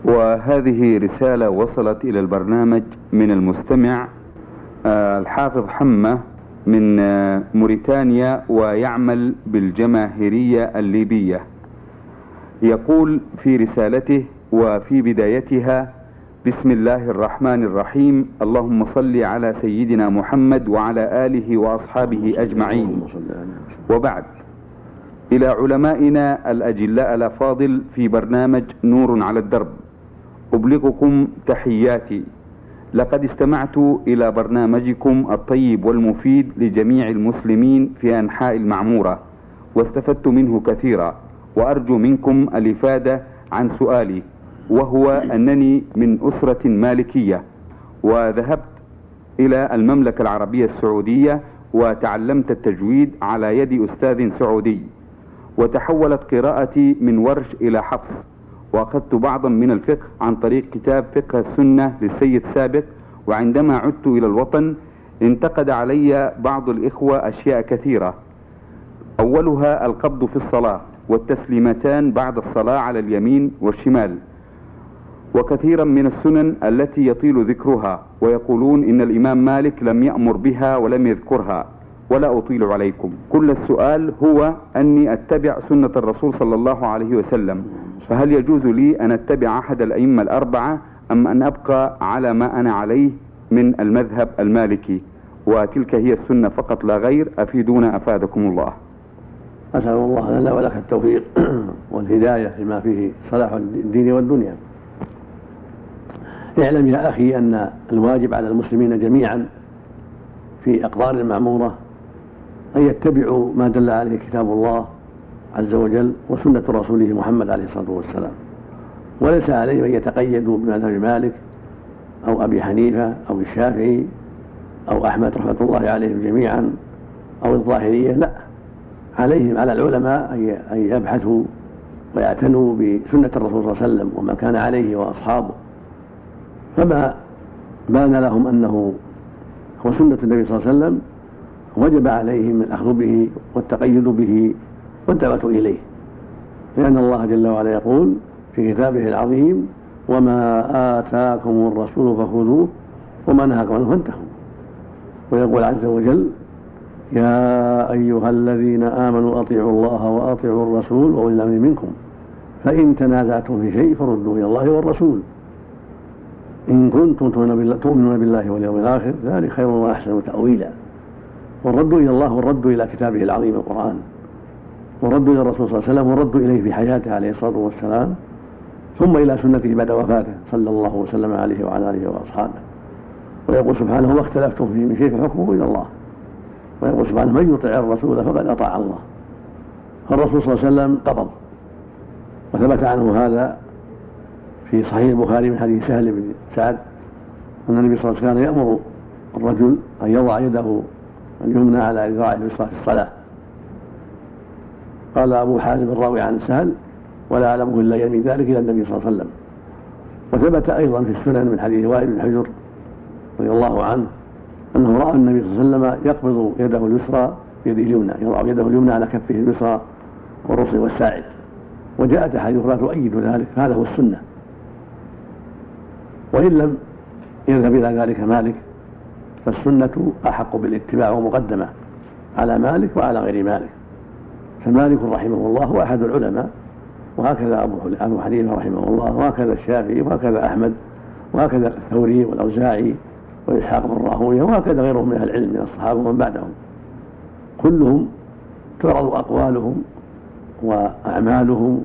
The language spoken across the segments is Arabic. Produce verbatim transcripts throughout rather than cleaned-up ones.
وهذه رسالة وصلت إلى البرنامج من المستمع الحافظ حمة من موريتانيا ويعمل بالجماهيرية الليبية. يقول في رسالته وفي بدايتها: بسم الله الرحمن الرحيم، اللهم صل على سيدنا محمد وعلى آله وأصحابه أجمعين، وبعد. إلى علمائنا الأجلاء الأفاضل في برنامج نور على الدرب، أبلغكم تحياتي. لقد استمعت إلى برنامجكم الطيب والمفيد لجميع المسلمين في أنحاء المعمورة، واستفدت منه كثيرا، وأرجو منكم الإفادة عن سؤالي، وهو أنني من أسرة مالكية، وذهبت إلى المملكة العربية السعودية وتعلمت التجويد على يد أستاذ سعودي، وتحولت قراءتي من ورش إلى حفظ، وأخذت بعضا من الفقه عن طريق كتاب فقه السنة للسيد سابق. وعندما عدت إلى الوطن انتقد علي بعض الإخوة أشياء كثيرة، أولها القبض في الصلاة والتسليمتان بعد الصلاة على اليمين والشمال، وكثيرا من السنن التي يطيل ذكرها، ويقولون إن الإمام مالك لم يأمر بها ولم يذكرها، ولا أطيل عليكم. كل السؤال هو أني أتبع سنة الرسول صلى الله عليه وسلم، فهل يجوز لي أن أتبع أحد الأئمة الأربعة أم أن أبقى على ما أنا عليه من المذهب المالكي؟ وتلك هي السنة فقط لا غير، أفيدونا أفادكم الله. أسأل الله لنا ولك التوفيق والهداية لما فيه صلاح الدين والدنيا. اعلم يا أخي أن الواجب على المسلمين جميعا في أقطار المعمورة أن يتبعوا ما دل عليه كتاب الله عز وجل وسنة رسوله محمد عليه الصلاة والسلام، وليس عليهم أن يتقيدوا بمذهب مالك أو أبي حنيفة أو الشافعي أو أحمد رحمة الله عليهم جميعا أو الظاهرية، لا، عليهم على العلماء أن يبحثوا ويعتنوا بسنة الرسول صلى الله عليه وسلم وما كان عليه وأصحابه، فما بان لهم أنه هو سنة النبي صلى الله عليه وسلم وجب عليهم الأخذ به والتقيد به والدعوة إليه، لأن الله جل وعلا يقول في كتابه العظيم: وما آتاكم الرسول فخذوه وما نهاكم عنه فانتهوا. ويقول عز وجل: يا أيها الذين آمنوا أطيعوا الله وأطيعوا الرسول وأولي الأمر منكم فإن تنازعتم في شيء فردوه إلى الله والرسول إن كنتم تؤمنون بالله واليوم الآخر ذلك خير وأحسن تأويلا. والرد إلى الله والرد إلى كتابه العظيم القرآن، والرد إلى الرسول صلى الله عليه وسلم والرد إليه في حياته عليه الصلاة والسلام، ثم إلى سنته بعد وفاته صلى الله وسلم عليه وعلى آله وأصحابه. ويقول سبحانه: وما اختلفتم فيه من شيء فحكمه إلى الله. ويقول سبحانه: من يطع الرسول فقد أطاع الله. فالرسول صلى الله عليه وسلم قبض، وثبت عنه هذا في صحيح البخاري من حديث سهل بن سعد أن النبي صلى الله عليه وسلم كان يأمر الرجل أن يضع يده اليمنى على ذراعه اليسرى في الصلاة. قال أبو حازم الراوي عن سهل: ولا أعلمه إلا يرمي ذلك إلى النبي صلى الله عليه وسلم. وثبت أيضا في السنن من حديث وائل بن حجر رضي الله عنه أنه رأى النبي صلى الله عليه وسلم يقبض يده اليسرى بيده اليمنى، يضع يده اليمنى على كفه اليسرى والرسل والساعد، وجاءت أحاديث أخرى تؤيد ذلك، فهذا هو السنة. وإن لم يذهب إلى ذلك مالك فالسنة أحق بالاتباع ومقدمة على مالك وعلى غير مالك. فمالك رحمه الله هو أحد العلماء، وهكذا أبو حنيفة رحمه الله، وهكذا الشافعي، وهكذا أحمد، وهكذا الثوري والأوزاعي وإسحاق بن راهويه، وهكذا غيرهم من أهل العلم من الصحابة ومن بعدهم. كلهم تعرض أقوالهم وأعمالهم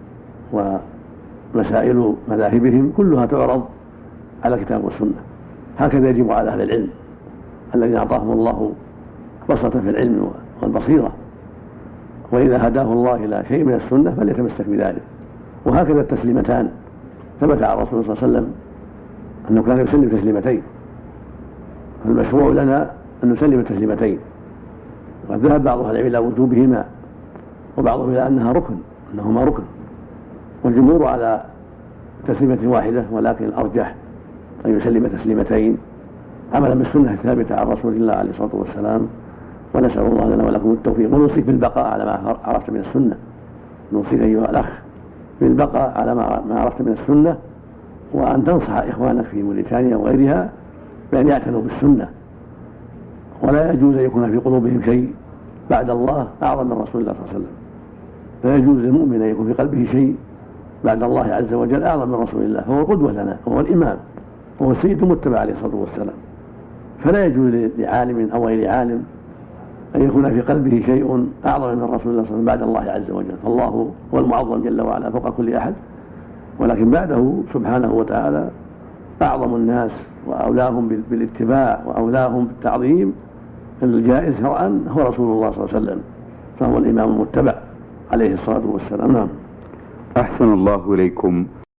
ومسائل مذاهبهم كلها تعرض على الكتاب والسنة. هكذا يجب على أهل العلم الذين أعطاهم الله بسطة في العلم والبصيرة، وإذا هداه الله إلى شيء من السنة فليتمسك بذلك. وهكذا التسليمتان، ثبت على الرسول صلى الله عليه وسلم أنه كان يسلم تسليمتين، فالمشروع لنا أن نسلم تسليمتين. وقد ذهب بعض أهل العلم إلى وجوبهما وبعضهم إلى أنها ركن، أنهما ركن، والجمهور على تسليمة واحدة، ولكن الأرجح أن يسلم تسليمتين عملا بالسنة الثابتة عن رسول الله عليه الصلاة والسلام. ونسأل الله لنا ولكم التوفيق، ونوصيك بالبقاء على ما عرفت من السنة، نوصيك أيها الأخ بالبقاء على ما عرفت من السنة، وأن تنصح إخوانك في موريتانيا وغيرها بأن يعتنوا بالسنة، ولا يجوز أن يكون في قلوبهم شيء بعد الله أعظم من رسول الله صلى الله عليه وسلم. لا يجوز للمؤمن أن يكون في قلبه شيء بعد الله عز وجل أعظم من رسول الله، فهو القدوة لنا، هو الإمام، وهو السيد المتبع عليه الصلاة والسلام. فلا يجوز لعالم أو غير عالم أن يكون في قلبه شيء أعظم من رسول الله صلى الله عليه وسلم بعد الله عز وجل، فالله هو المعظم جل وعلا فوق كل أحد، ولكن بعده سبحانه وتعالى أعظم الناس وأولاهم بالاتباع وأولاهم بالتعظيم الجائز شرعا هو رسول الله صلى الله عليه وسلم، فهو الإمام المتبع عليه الصلاة والسلام. نعم. أحسن الله إليكم.